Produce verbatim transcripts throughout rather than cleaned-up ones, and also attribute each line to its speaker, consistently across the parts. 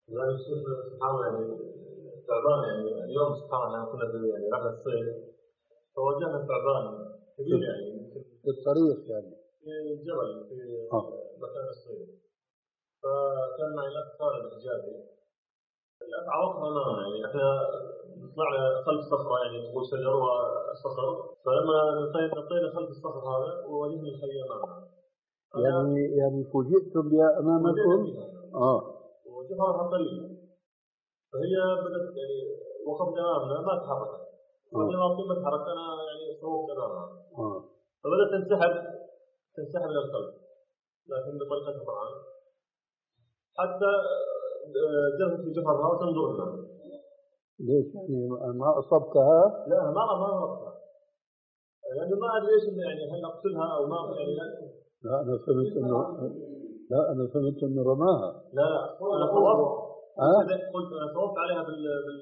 Speaker 1: لا يصير سبحان الله يعني تعبان يعني اليوم سبحان الله كنا في يعني رحلة صيف فواجهنا تعبان كبير يعني يمكن
Speaker 2: في الطريق يعني.
Speaker 1: في الجبل في
Speaker 2: آه.
Speaker 1: مكان الصيف فكان معي الأخ خالد الحجازي. الأخ عرفنا معنا يعني احنا طلعنا خلف صخرة يعني تقول شجر وصخر فلما نطينا خلف الصخر هذا وواجهنا الخيام معنا.
Speaker 2: يعني يعني فوجئتم بها أمامكم؟ آه.
Speaker 1: وجهها طريق فهي بدأت يعني وقفت أمامنا ما تحركت. قبل ما أقوم أتحرك أنا يعني صوبت أمامها.
Speaker 2: آه.
Speaker 1: فبدأت تنسحب تنسحب إلى الخلف لكن بطريقة طبعا حتى جلست في جفرها وتنظر لنا.
Speaker 2: ليش يعني ما أصبتها؟
Speaker 1: لا ما ما أصبتها يعني ما أدري إيش يعني هل أقتلها أو ما يعني لا.
Speaker 2: لا أنا فهمت إنه لا أنا فهمت إنه رماها.
Speaker 1: لا لا أنا صوبت
Speaker 2: أه؟
Speaker 1: قلت أنا صوبت عليها بال بال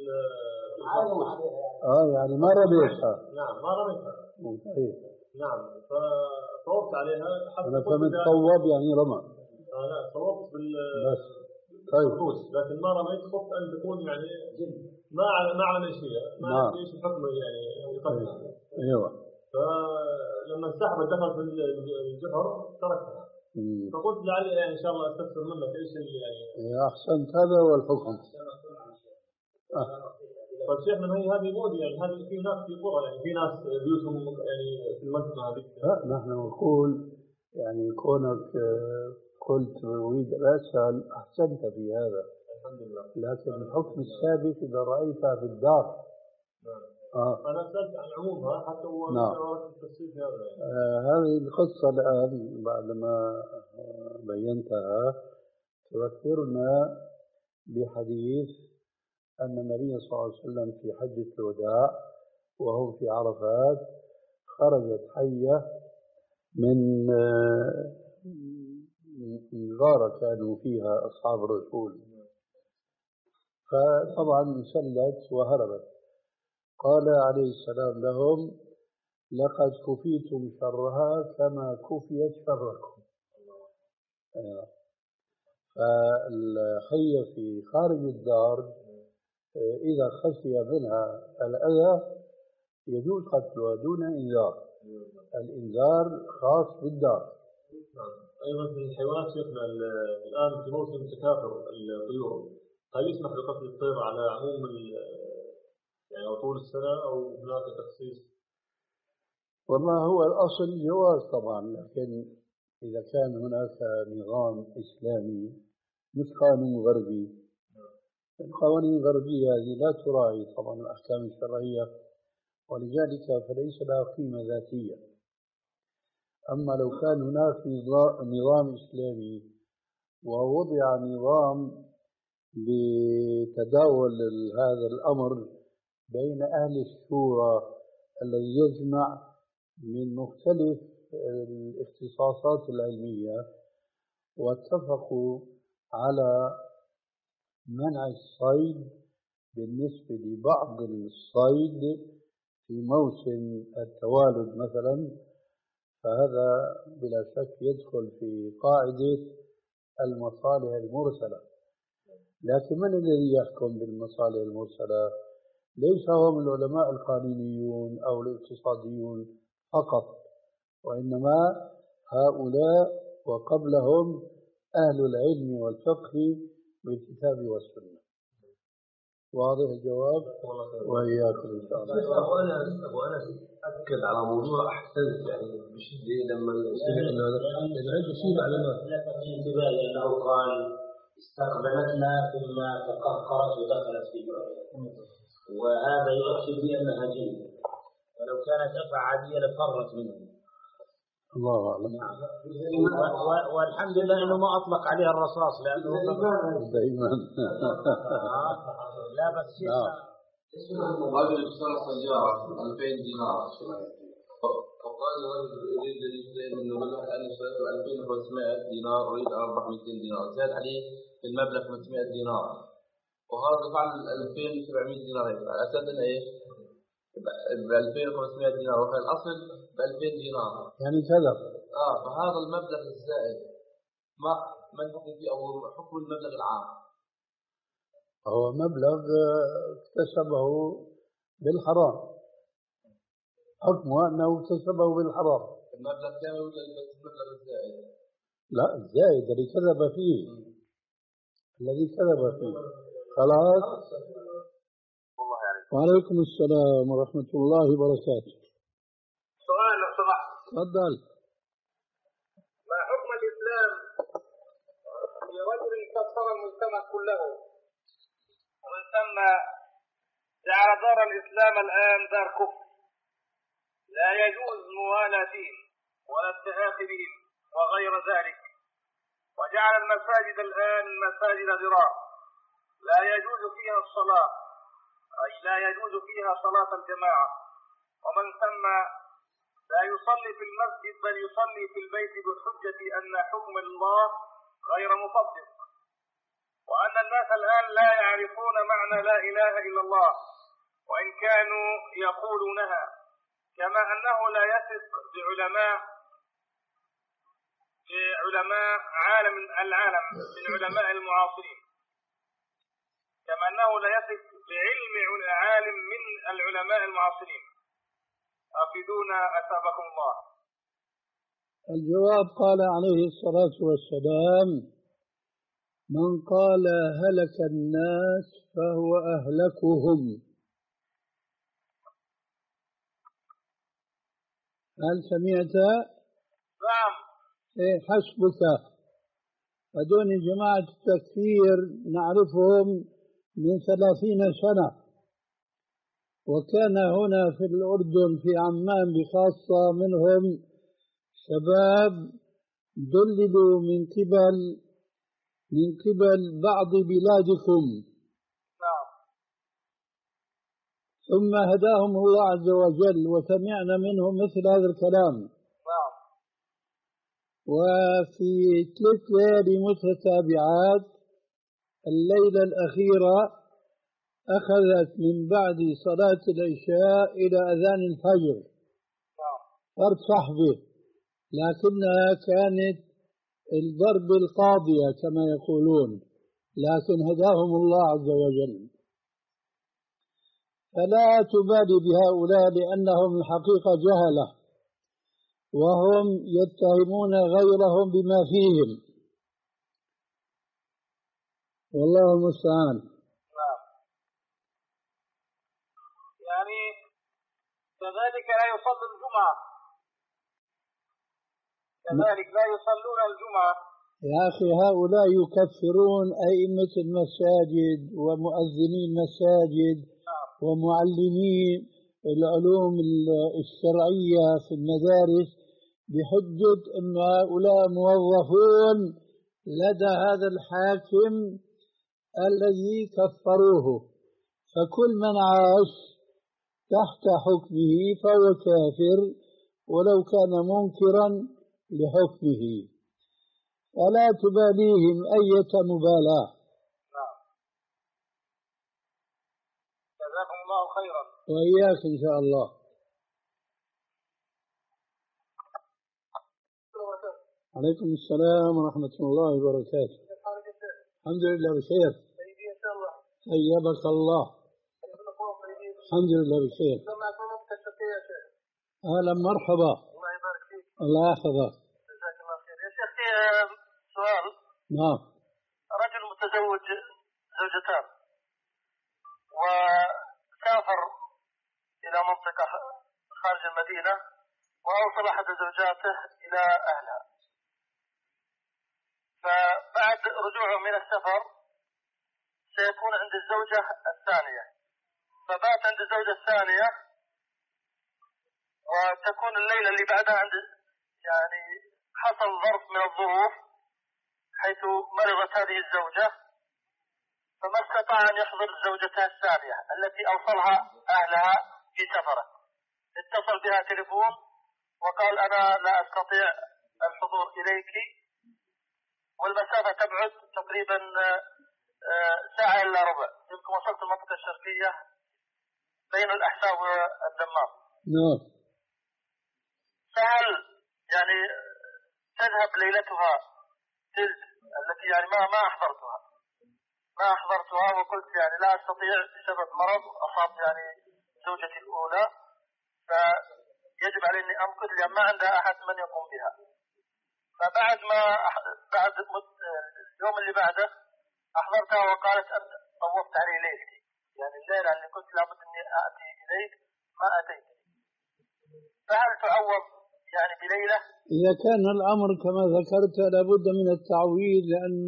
Speaker 2: آه يعني ما رميتها.
Speaker 1: نعم ما رميتها.
Speaker 2: طيب.
Speaker 1: نعم فصوبت عليها حتى
Speaker 2: أنا فهمت صوب يعني رمى.
Speaker 1: آه لا صوبت بال
Speaker 2: بس طيب
Speaker 1: لكن ما رميت خفت أن تكون يعني ما ما أعلم إيش هي ما أعرف إيش الحكم يعني يقدمها.
Speaker 2: أيوه
Speaker 1: فلما انسحبت دخلت في الجحر تركتها. فقلت لعلي يعني إن شاء الله أستفسر منك إيش اللي يعني.
Speaker 2: يا أحسنت هذا هو الحكم.
Speaker 1: طيب شيخنا ما هي هذه مودي يعني هذه في ناس في قرى يعني في ناس بيوتهم يعني في المنطقة هذه.
Speaker 2: لا نحن نقول يعني كونك قلت أريد أسأل أحسنت في هذا.
Speaker 1: الحمد لله.
Speaker 2: لكن الحكم السابق إذا رأيتها في الدار.
Speaker 1: نعم.
Speaker 2: آه.
Speaker 1: أنا سألت عن عمومها حتى هو
Speaker 2: نعم.
Speaker 1: التفصيل في هذا يعني.
Speaker 2: آه هذه القصة الآن بعدما بينتها تذكرنا بحديث أن النبي صلى الله عليه وسلم في حجة الوداع وهو في عرفات خرجت حية من من غارة كانوا فيها أصحاب الرسول فطبعا انسلت وهربت. قال عليه السلام لهم لقد كفيتم شرها كما كفيت شركم. فالحية في خارج الدار إذا خشي منها الأذى يجوز قتلها دون إنذار. الإنذار خاص بالدار.
Speaker 1: أيضا في الحيوانات شفنا الآن في موسم تكاثر الطيور هل يسمح بقتل الطير على عموم يعني طول السنة أو هناك تخصيص؟
Speaker 2: والله هو الأصل جواز طبعا لكن إذا كان هناك نظام إسلامي مش قانون غربي. القوانين الغربية هذه لا تراعي طبعا الأحكام الشرعية ولذلك فليس لها قيمة ذاتية. أما لو كان هناك نظام إسلامي ووضع نظام لتداول هذا الأمر بين أهل الشورى الذي يجمع من مختلف الاختصاصات العلمية واتفقوا على منع الصيد بالنسبة لبعض الصيد في موسم التوالد مثلا فهذا بلا شك يدخل في قاعدة المصالح المرسلة. لكن من الذي يحكم بالمصالح المرسلة؟ ليس هم العلماء القانونيون أو الاقتصاديون فقط وإنما هؤلاء وقبلهم أهل العلم والفقه بالكتاب والسنة. واضح الجواب؟ وإياكم إن شاء الله.
Speaker 3: أبو أنس أبو أنس أكد على موضوع أحسنت يعني بشدة لما سمع إنه هذا عنده شيء علامات.
Speaker 4: لفت الانتباه لأنه قال استقبلتنا ثم تقهقرت ودخلت في جوعها وهذا يؤكد بأنها جن ولو كانت أفعى عادية لفرت منه.
Speaker 2: الله أعلم.
Speaker 4: والحمد لله إنه ما أطلق عليها الرصاص لأنه
Speaker 2: دائما
Speaker 4: لا بس شيء
Speaker 3: رجل اشترى سيارة ألفين دينار فقال رجل يريد أن يشتري منه مبلغ أنا اشتريت ألفين وخمسمائة دينار أريد أن أربح مئتين دينار زاد عليه في المبلغ خمسمائة دينار وهذا فعل ألفين وسبعمائة دينار على أساس أنه إيه ب ألفين وخمسمائة دينار وكان الأصل ب ألفين دينار
Speaker 2: يعني كذا.
Speaker 3: آه فهذا المبلغ الزائد ما ما الحكم فيه أو حكم المبلغ العام؟
Speaker 2: هو مبلغ اكتسبه بالحرام، حكمه أنه اكتسبه بالحرام.
Speaker 3: المبلغ كامل ولا المبلغ الزائد؟
Speaker 2: لا الزائد الذي كذب فيه، الذي كذب فيه. خلاص. وعليكم السلام ورحمة الله وبركاته.
Speaker 5: سؤال لو سمحت.
Speaker 2: تفضل.
Speaker 5: ما حكم الإسلام لرجل كسر المجتمع كله ومن ثم جعل دار الإسلام الآن دار كفر لا يجوز موالاتهم ولا التآخي بهم وغير ذلك، وجعل المساجد الآن مساجد ضرار لا يجوز فيها الصلاة، أي لا يجوز فيها صلاة الجماعة، ومن ثم لا يصلي في المسجد بل يصلي في البيت بحجة أن حكم الله غير مطبق، وأن الناس الآن لا يعرفون معنى لا إله إلا الله وإن كانوا يقولونها، كما أنه لا يثق بعلماء بعلماء عالم العالم من علماء المعاصرين، كما أنه لا يثق بعلم عالم من العلماء المعاصرين. أفيدونا أثابكم الله.
Speaker 2: الجواب قال عليه الصلاة والسلام: من قال هلك الناس فهو أهلكهم. هل سمعت؟
Speaker 5: نعم.
Speaker 2: إيه حسبك. هذول جماعة التكفير نعرفهم من ثلاثين سنة، وكان هنا في الأردن في عمان بخاصة منهم شباب دللوا من قبل من قبل بعض بلادكم،
Speaker 5: نعم.
Speaker 2: ثم هداهم الله عز وجل وسمعنا منهم مثل هذا الكلام.
Speaker 5: نعم.
Speaker 2: وفي ثلاث ليالي متتابعات الليلة الأخيرة أخذت من بعد صلاة العشاء إلى أذان الفجر فرد صحبه، لكنها كانت الضرب القاضية كما يقولون، لكن هداهم الله عز وجل. فلا تبالي بهؤلاء لأنهم الحقيقة جهلة، وهم يتهمون غيرهم بما فيهم، والله المستعان.
Speaker 5: نعم. يعني كذلك لا يصلي الجمعة، كذلك لا يصلون الجمعة.
Speaker 2: يا أخي هؤلاء يكفرون أئمة المساجد ومؤذني المساجد ومعلمي العلوم الشرعية في المدارس بحجة أن هؤلاء موظفون لدى هذا الحاكم الذي كفروه، فكل من عاش تحت حكمه فهو كافر ولو كان منكرا لحكمه، ولا تباليهم أية مبالاة.
Speaker 5: نعم. جزاكم الله خيرا.
Speaker 2: وإياك إن شاء الله. عليكم السلام ورحمة الله وبركاته. الحمد لله بخير. طيبك الله. الحمد لله بخير. أهلا مرحبا.
Speaker 5: الله يبارك فيك.
Speaker 2: الله يحفظك.
Speaker 5: جزاك الله خير. يا شيخ سؤال.
Speaker 2: نعم.
Speaker 5: رجل متزوج زوجتان وسافر إلى منطقة خارج المدينة وأوصل أحد زوجاته إلى أهلها، فبعد رجوعه من السفر سيكون عند الزوجة الثانية، فبات عند الزوجة الثانية وتكون الليلة اللي بعدها عند، يعني حصل ظرف من الظروف حيث مرضت هذه الزوجة فما استطاع أن يحضر زوجتها الثانية التي أوصلها أهلها في سفره. اتصل بها تليفون وقال أنا لا أستطيع الحضور إليك، والمسافة تبعد تقريبا ساعة إلا ربع، يمكن وصلت المنطقة الشرقية بين الأحساء والدمام.
Speaker 2: نعم.
Speaker 5: فهل يعني تذهب ليلتها تلك التي يعني ما ما أحضرتها، ما أحضرتها وقلت يعني لا أستطيع بسبب مرض أصاب يعني زوجتي الأولى، فيجب علي أني أمكث لأن ما عندها أحد من يقوم بها. فبعد ما أح... بعد مد... اليوم اللي بعده أحضرتها وقالت أنت طوفت علي ليلتي، يعني الليلة اللي كنت لابد أني آتي إليك ما أتيت، فهل تعوض يعني بليلة؟
Speaker 2: إذا كان الأمر كما ذكرت لابد من التعويض، لأن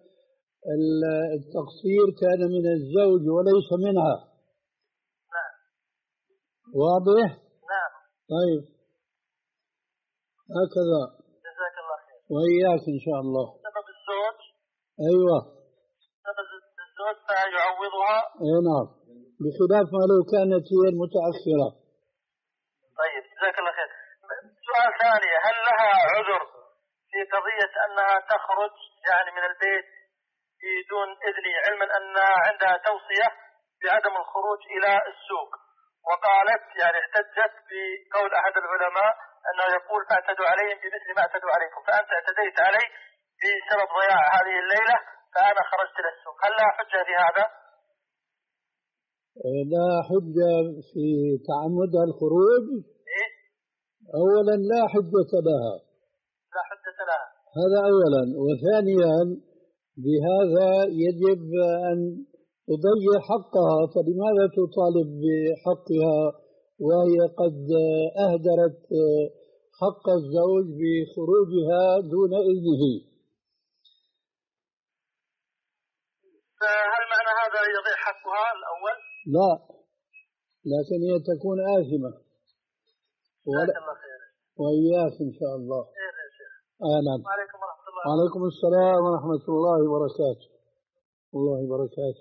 Speaker 2: التقصير كان من الزوج وليس منها.
Speaker 5: نعم.
Speaker 2: واضح؟
Speaker 5: نعم.
Speaker 2: طيب هكذا.
Speaker 5: جزاك الله خير.
Speaker 2: وإياك إن شاء الله.
Speaker 5: سبب الزوج.
Speaker 2: أيوة.
Speaker 5: سبب الزوج فيعوضها.
Speaker 2: أي نعم، بخلاف ما لو كانت هي المتأخرة.
Speaker 5: طيب جزاك الله خير. سؤال ثاني، هل لها عذر في قضية أنها تخرج يعني من البيت بدون إذني، علما أن عندها توصية بعدم الخروج إلى السوق، وقالت يعني احتجت بقول أحد العلماء أنه يقول اعتدوا عليهم بمثل ما اعتدوا عليكم، فأنت اعتديت علي بسبب ضياع هذه الليلة فأنا خرجت للسوق، هل لها حجة في هذا؟
Speaker 2: لا حجة في تعمدها الخروج.
Speaker 5: إيه؟
Speaker 2: أولا لا حجة لها.
Speaker 5: لا حجة لها.
Speaker 2: هذا أولا. وثانيا بهذا يجب أن تضيع حقها، فلماذا تطالب بحقها وهي قد أهدرت حق الزوج بخروجها دون إذنه؟
Speaker 5: فهل معنى هذا يضيع حقها الأول؟
Speaker 2: لا، لكن هي تكون آثمة.
Speaker 5: جزاك الله خير.
Speaker 2: وإياك إن شاء الله.
Speaker 5: خير يا شيخ.
Speaker 2: أهلا.
Speaker 5: وعليكم ورحمة الله.
Speaker 2: وعليكم السلام ورحمة الله وبركاته. الله وبركاته.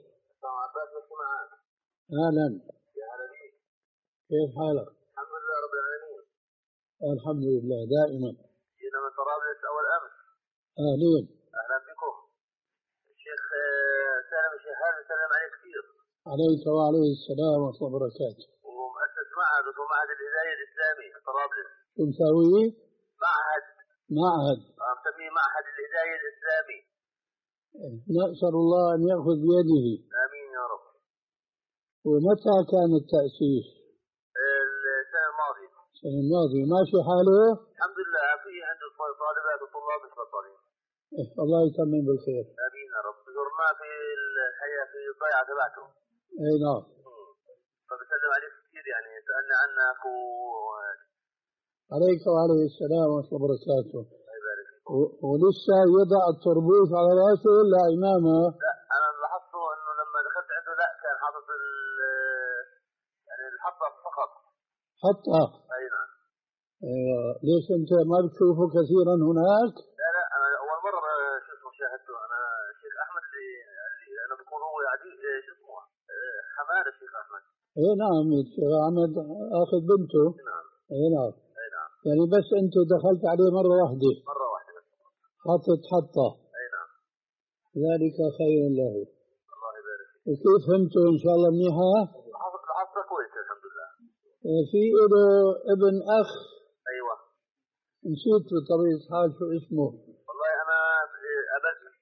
Speaker 2: أهلا.
Speaker 5: يا هلا بك.
Speaker 2: كيف حالك؟
Speaker 5: الحمد لله رب العالمين.
Speaker 2: الحمد لله دائما.
Speaker 5: جينا من طرابلس أول أمس.
Speaker 2: أهلين.
Speaker 5: أهلا بكم. الشيخ سالم الشهاد سلم عليك كثير.
Speaker 2: عليك وعليه السلام ورحمة الله وبركاته.
Speaker 5: ومؤسس معهد اسمه معهد الهداية الإسلامي في طرابلس.
Speaker 2: شو مسوي؟
Speaker 5: معهد.
Speaker 2: معهد.
Speaker 5: مسميه معهد الهداية الإسلامي.
Speaker 2: نسأل الله أن يأخذ بيده.
Speaker 5: آمين يا رب.
Speaker 2: ومتى كان التأسيس؟
Speaker 5: السنة الماضية.
Speaker 2: السنة الماضية. ماشي حاله؟
Speaker 5: الحمد لله. في عنده طالبات وطلاب متفضلين.
Speaker 2: إيه الله يتمم بالخير.
Speaker 5: آمين يا رب. زرناه في الحياة في الضيعة تبعته.
Speaker 2: أي نعم.
Speaker 5: فبسلم عليك كثير يعني سألنا عنك و...
Speaker 2: عليك وعليه السلام ورحمة الله وبركاته.
Speaker 5: الله يبارك فيك.
Speaker 2: ولسه يضع التربوش على راسه ولا إمامه؟
Speaker 5: لا أنا لاحظته إنه لما دخلت عنده لا كان حاطط ال يعني الحطة فقط.
Speaker 2: حطة؟
Speaker 5: أي نعم.
Speaker 2: أيوة. ليش أنت ما بتشوفه كثيرا هناك؟
Speaker 5: لا لا أنا أول مرة شو اسمه شاهدته أنا الشيخ أحمد اللي, اللي أنا بكون هو عدي شو اسمه حماد الشيخ أحمد.
Speaker 2: إيه نعم الشيخ أحمد أخذ بنته.
Speaker 5: نعم.
Speaker 2: إيه نعم.
Speaker 5: أي نعم.
Speaker 2: يعني بس أنت دخلت عليه مرة واحدة.
Speaker 5: مرة واحدة بس.
Speaker 2: حطت حطة.
Speaker 5: أي نعم.
Speaker 2: ذلك خير له.
Speaker 5: الله يبارك فيك.
Speaker 2: وكيف فهمته إن شاء الله منيحة؟
Speaker 5: الحطة كويسة الحمد لله.
Speaker 2: في له ابن أخ.
Speaker 5: أيوة.
Speaker 2: نسيت بطبيعة الحال شو اسمه.
Speaker 5: والله أنا قابلت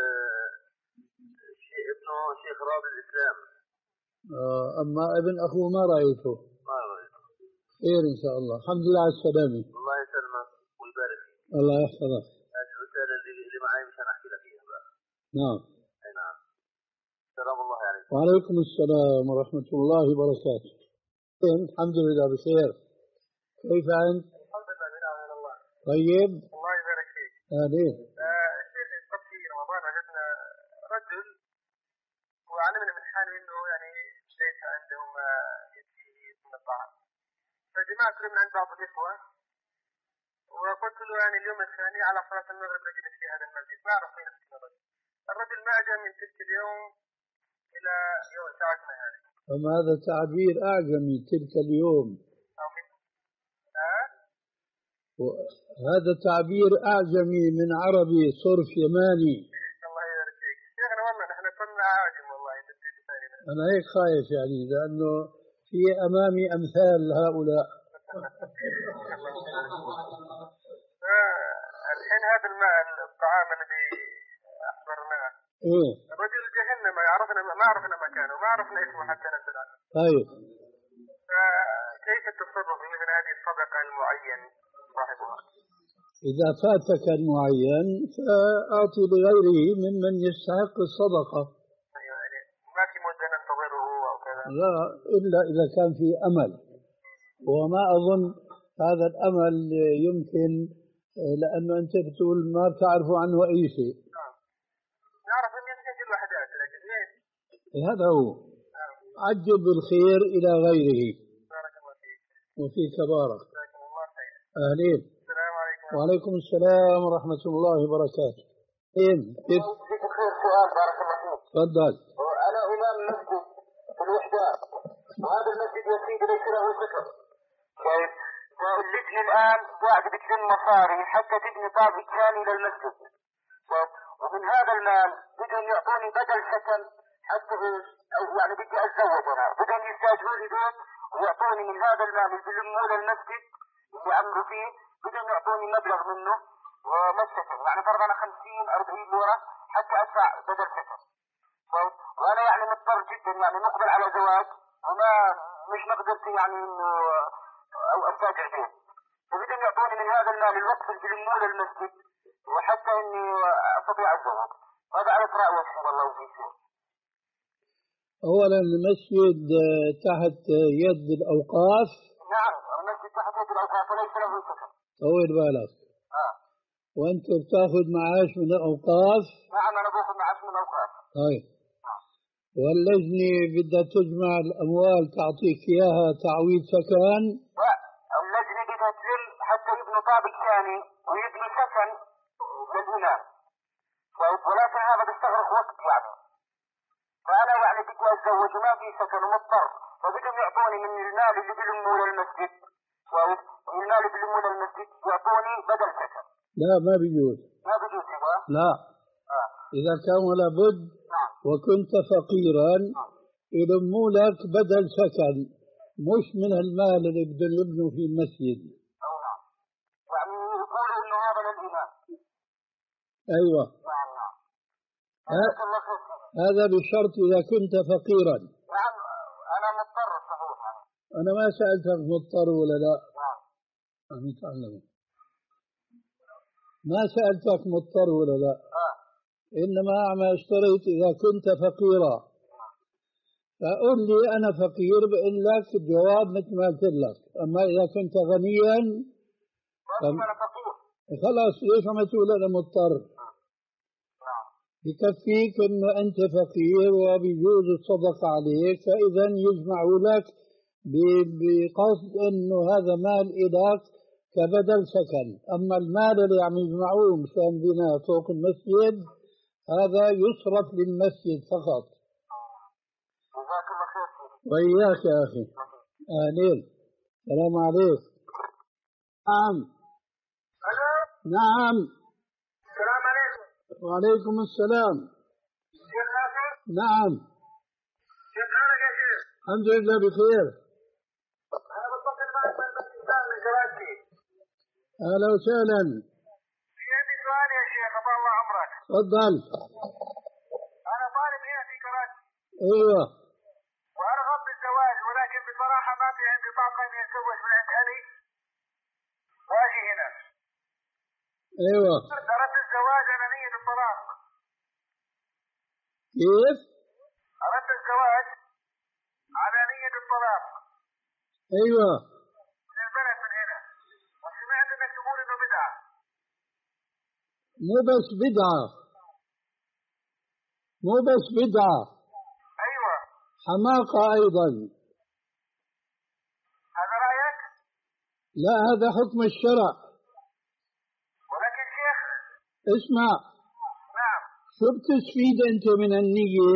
Speaker 5: ابنه شيخ راب الإسلام.
Speaker 2: آه أما ابن أخوه ما رأيته.
Speaker 5: ما رأيته.
Speaker 2: خير إن شاء الله. الحمد لله على السلامة.
Speaker 5: الله يسلمك ويبارك فيك.
Speaker 2: الله يحفظك.
Speaker 5: هذه الرسالة اللي, اللي معي مشان أحكي لك إياها بقى.
Speaker 2: نعم.
Speaker 5: أي نعم. سلام الله عليكم.
Speaker 2: وعليكم السلام ورحمة الله وبركاته. الحمد لله بخير. كيف أنت؟
Speaker 5: الحمد لله بنعم من الله.
Speaker 2: طيب.
Speaker 5: الله يبارك فيك.
Speaker 2: أهلين.
Speaker 5: الشيخ قبل في رمضان وجدنا رجل وعلمنا من حاله انه يعني ليس عنده ما يكفيه من الطعام. فجمعت من عند بعض الاخوه وقلت له يعني اليوم الثاني على صلاه المغرب نجدك في هذا المسجد، ما اعرف فين الرجل. الرجل ما اجى من تلك اليوم الى يوم ساعتنا هذه.
Speaker 2: أما هذا تعبير أعجمي تلك اليوم.
Speaker 5: أو من ها؟
Speaker 2: هذا تعبير أعجمي من عربي صرف يماني.
Speaker 5: الله يبارك فيك. شيخنا والله نحن كنا عاجم والله.
Speaker 2: أنا هيك خايف يعني لأنه في أمامي أمثال هؤلاء.
Speaker 5: الحين هذا الماء الطعام الذي أحضرناه.
Speaker 2: إيه.
Speaker 5: الرجل جهنم عرفنا ما عرفنا مكانه ما عرفنا اسمه حتى نزل عنه.
Speaker 2: طيب
Speaker 5: فكيف التصرف بمثل هذه الصدقة المعين صاحبها؟
Speaker 2: إذا فاتك المعين فأعطي لغيره ممن يستحق الصدقة.
Speaker 5: أيوة يعني ما في مدة ننتظره أو كذا؟
Speaker 2: لا، إلا إذا كان في أمل، وما أظن هذا الأمل يمكن، لأنه أنت بتقول ما بتعرف عنه أي شيء.
Speaker 5: نعرف أن يسجل وحدات لكن ليش؟
Speaker 2: هذا هو. عجب الخير إلى غيره.
Speaker 5: بارك الله فيك.
Speaker 2: وفيك بارك.
Speaker 5: جزاكم الله خير.
Speaker 2: أهلين.
Speaker 5: السلام عليكم.
Speaker 2: وعليكم السلام ورحمة الله وبركاته. إيه كيف؟
Speaker 5: فيك خير سؤال بارك الله فيك.
Speaker 2: تفضل.
Speaker 5: أنا إمام مسجد في الوحدات وهذا المسجد يا سيدي ليس له سكر. طيب اللجنة الآن قاعد بتلم مصاري حتى تبني طابق ثاني للمسجد. طيب ومن هذا المال بدهم يعطوني بدل سكن حتى أو يعني بدي أتزوج أنا، بدهم يستاجروا لي بيت ويعطوني من هذا المال اللي بيلموه للمسجد اللي عملوا فيه، بدهم يعطوني مبلغ منه ومسكن يعني فرضا أنا خمسين أربعين ليرة حتى أدفع بدل سكن. طيب وأنا يعني مضطر جدا يعني مقبل على زواج وما مش مقدرتي يعني إنه أو أستاجر بيت، فبدهم يعطوني من هذا المال الوقف اللي بيلموه للمسجد وحتى إني أستطيع الزواج. هذا على رأيك إن الله يجزيك.
Speaker 2: أولا المسجد تحت يد الأوقاف.
Speaker 5: نعم المسجد تحت يد الأوقاف وليس له سكن.
Speaker 2: طول بالك.
Speaker 5: آه.
Speaker 2: وأنت بتاخذ معاش من الأوقاف؟
Speaker 5: نعم أنا باخذ معاش من الأوقاف.
Speaker 2: طيب. واللجنة بدها تجمع الأموال تعطيك إياها تعويض سكن؟
Speaker 5: لا اللجنة بدها تلم حتى يبنوا طابق ثاني ويبنوا سكن للإمام. طيب ولكن هذا بيستغرق وقت يعني. فأنا يعني بدي أتزوج وما في سكن ومضطر، فبدهم يعطوني من المال اللي بيلموه للمسجد. طيب من المال اللي بيلموه للمسجد يعطوني بدل سكن.
Speaker 2: لا ما بيجوز.
Speaker 5: ما بيجوز كذا؟
Speaker 2: لا.
Speaker 5: آه.
Speaker 2: إذا كان ولا بد وكنت فقيرا يلموا لك بدل سكن مش من المال اللي بدهم يبنوا في المسجد.
Speaker 5: أو نعم. يعني يقولوا إنه هذا للإمام.
Speaker 2: أيوة.
Speaker 5: نعم نعم.
Speaker 2: هذا بشرط إذا كنت فقيرا.
Speaker 5: نعم أنا مضطر صحيح يعني.
Speaker 2: أنا ما سألتك مضطر ولا لا.
Speaker 5: نعم.
Speaker 2: عم يتعلم. ما سألتك مضطر ولا لا.
Speaker 5: آه.
Speaker 2: إنما ما اشتريت إذا كنت فقيرا. فقل لي أنا فقير بقول لك الجواب مثل ما قلت لك، أما إذا كنت غنيا
Speaker 5: فم... أنا فقير.
Speaker 2: خلاص ليش عم تقول أنا مضطر؟
Speaker 5: نعم.
Speaker 2: بكفيك إنه أنت فقير وبيجوز الصدقة عليك، فإذا يجمعوا لك بقصد إنه هذا مال إلك كبدل سكن. أما المال اللي عم يجمعوه مشان بناء فوق المسجد هذا يصرف للمسجد فقط.
Speaker 5: جزاك الله خير.
Speaker 2: وإياك يا أخي. أهلين. السلام عليكم. نعم.
Speaker 5: ألو.
Speaker 2: نعم.
Speaker 5: السلام عليكم.
Speaker 2: وعليكم السلام.
Speaker 5: شيخ ناصر.
Speaker 2: نعم.
Speaker 5: كيف حالك يا شيخ؟
Speaker 2: الحمد لله بخير.
Speaker 5: أنا بتصل معك من باكستان من كراتي.
Speaker 2: أهلا وسهلا.
Speaker 5: في عندي سؤال يا شيخ أطال الله عمرك.
Speaker 2: تفضل.
Speaker 5: أنا طالب هنا في كراتي.
Speaker 2: أيوه.
Speaker 5: وأرغب بالزواج ولكن بصراحة ما في عندي طاقة إني أتزوج من عند أهلي وأجي هنا.
Speaker 2: أيوه.
Speaker 5: أردت الزواج على نية الطلاق.
Speaker 2: كيف؟
Speaker 5: أردت الزواج على نية الطلاق.
Speaker 2: أيوه.
Speaker 5: من البلد من هنا. وسمعت إنك تقول إنه بدعة.
Speaker 2: مو بس بدعة. مو بس بدعة.
Speaker 5: أيوة.
Speaker 2: حماقة أيضا.
Speaker 5: هذا رأيك؟
Speaker 2: لا هذا حكم الشرع.
Speaker 5: ولكن شيخ.
Speaker 2: اسمع.
Speaker 5: نعم.
Speaker 2: شو بتستفيد أنت من النية؟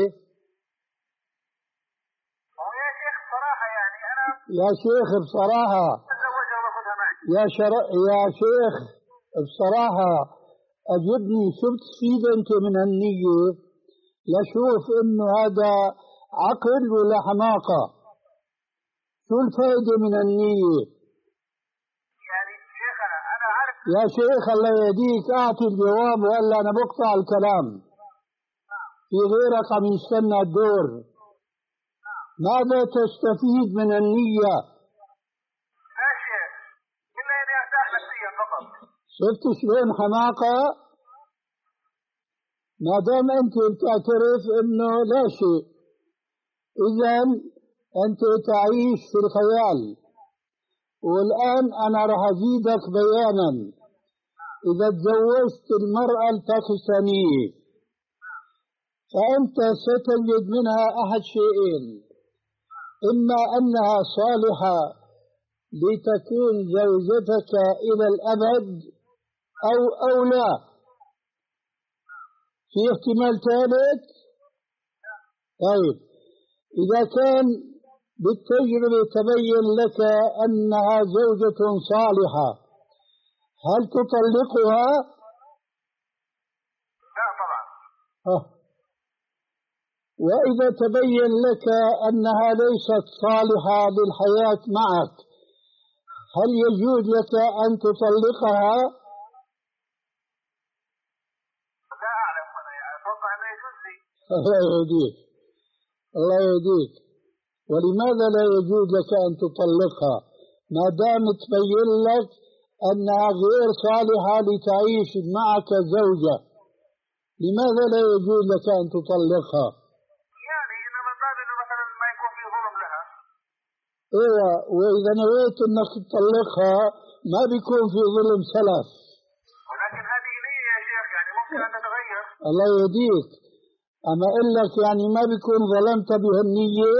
Speaker 5: هو يا شيخ بصراحة يعني أنا.
Speaker 2: يا شيخ بصراحة.
Speaker 5: أتزوجها وأخذها معي.
Speaker 2: يا شر... يا شيخ بصراحة أجبني شو بتستفيد أنت من النية؟ لشوف إنه هذا عقل ولا حماقة؟ شو الفائدة من النية؟
Speaker 5: يعني شيخنا أنا عارف.
Speaker 2: يا شيخ الله يهديك أعطي الجواب ولا أنا بقطع الكلام. في غيرك عم يستنى الدور. ماذا تستفيد من النية؟
Speaker 5: لا شيء إلا أن يرتاح نفسيا فقط.
Speaker 2: شفت شلون حماقة؟ ما دام أنت تعترف إنه لا شيء، إذن أنت تعيش في الخيال. والآن أنا راح أزيدك بيانا. إذا تزوجت المرأة الباكستانية فأنت ستجد منها أحد شيئين: إما أنها صالحة لتكون زوجتك إلى الأبد أو أو لا. في احتمال ثالث؟ طيب، إذا كان بالتجربة تبين لك أنها زوجة صالحة هل تطلقها؟
Speaker 5: لا طبعا.
Speaker 2: أه. وإذا تبين لك أنها ليست صالحة للحياة معك هل يجوز لك أن تطلقها؟
Speaker 5: لا أعلم، أنا أتوقع أنه يجوز لي.
Speaker 2: الله يهديك، الله يهديك. ولماذا لا يجوز لك أن تطلقها ما دام تبين لك أنها غير صالحة لتعيش معك زوجة؟ لماذا لا يجوز لك أن تطلقها؟
Speaker 5: يعني إذا من باب إنه مثلا ما يكون في ظلم لها.
Speaker 2: إيه، وإذا نويت أنك تطلقها ما بيكون في ظلم سلف.
Speaker 5: ولكن هذه نية يا شيخ، يعني ممكن أن تتغير.
Speaker 2: الله يهديك. أما أقول لك يعني ما بيكون ظلمت بهالنية؟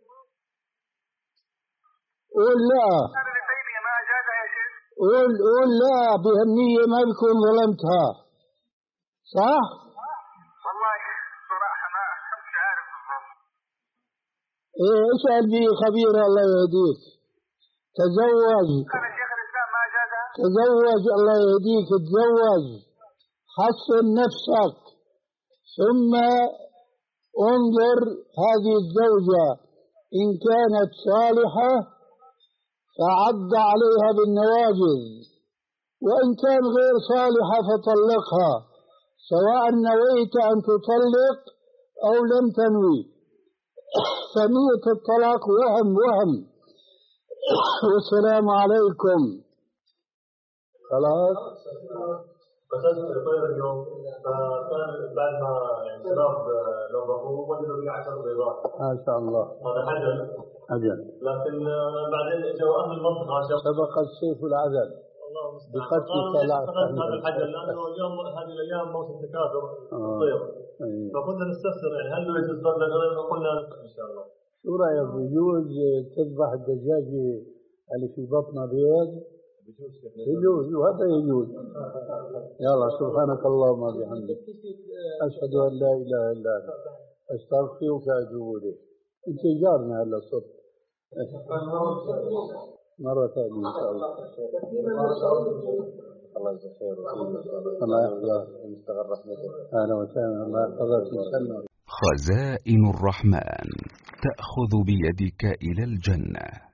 Speaker 2: قول لا.
Speaker 5: هذا للتيمية ما أجازها يا شيخ.
Speaker 2: قول قول لا، بهالنية ما بيكون ظلمتها، صح؟
Speaker 5: والله صراحة ما مش عارف بالضبط.
Speaker 2: إيه، اسأل بي خبير الله يهديك. تزوج.
Speaker 5: كان شيخ الإسلام ما أجازها.
Speaker 2: تزوج الله يهديك، تزوج، حصن نفسك، ثم انظر هذه الزوجة إن كانت صالحة فعض عليها بالنواجذ، وإن كان غير صالحة فطلقها، سواء نويت أن تطلق أو لم تنوي. فنية الطلاق وهم وهم. والسلام عليكم. خلاص.
Speaker 1: فسألت طير اليوم، فكان بعد ما يعني شباب نظفوه وجدوا فيه عشر بيضات.
Speaker 2: ما شاء الله.
Speaker 1: هذا حجر.
Speaker 2: أجل.
Speaker 1: لكن بعدين اجوا اهل المنطقه
Speaker 2: سبق السيف العدل.
Speaker 1: الله المستعان.
Speaker 2: بقتل
Speaker 1: ثلاث هذا الحجر لانه اليوم هذه الايام موسم تكاثر الطير.
Speaker 2: أيه.
Speaker 1: فكنا نستفسر يعني هل يجوز ضربا؟ قلنا ان شاء الله.
Speaker 2: شو رايك بيجوز تذبح الدجاجه اللي في بطنها بيض؟ يجوز، وهذا يجوز. يلا سبحانك اللهم وبحمدك اشهد ان لا اله الا انت استغفرك واتوب اليك. انت جارنا هلا صرت مرة ثانية إن شاء الله.
Speaker 3: الله يجزاك خير.
Speaker 2: الله يحفظك.
Speaker 3: مستغرق رحمته.
Speaker 2: أهلا وسهلا. الله يحفظك ويسلمك.
Speaker 6: خزائن الرحمن تأخذ بيدك إلى الجنة.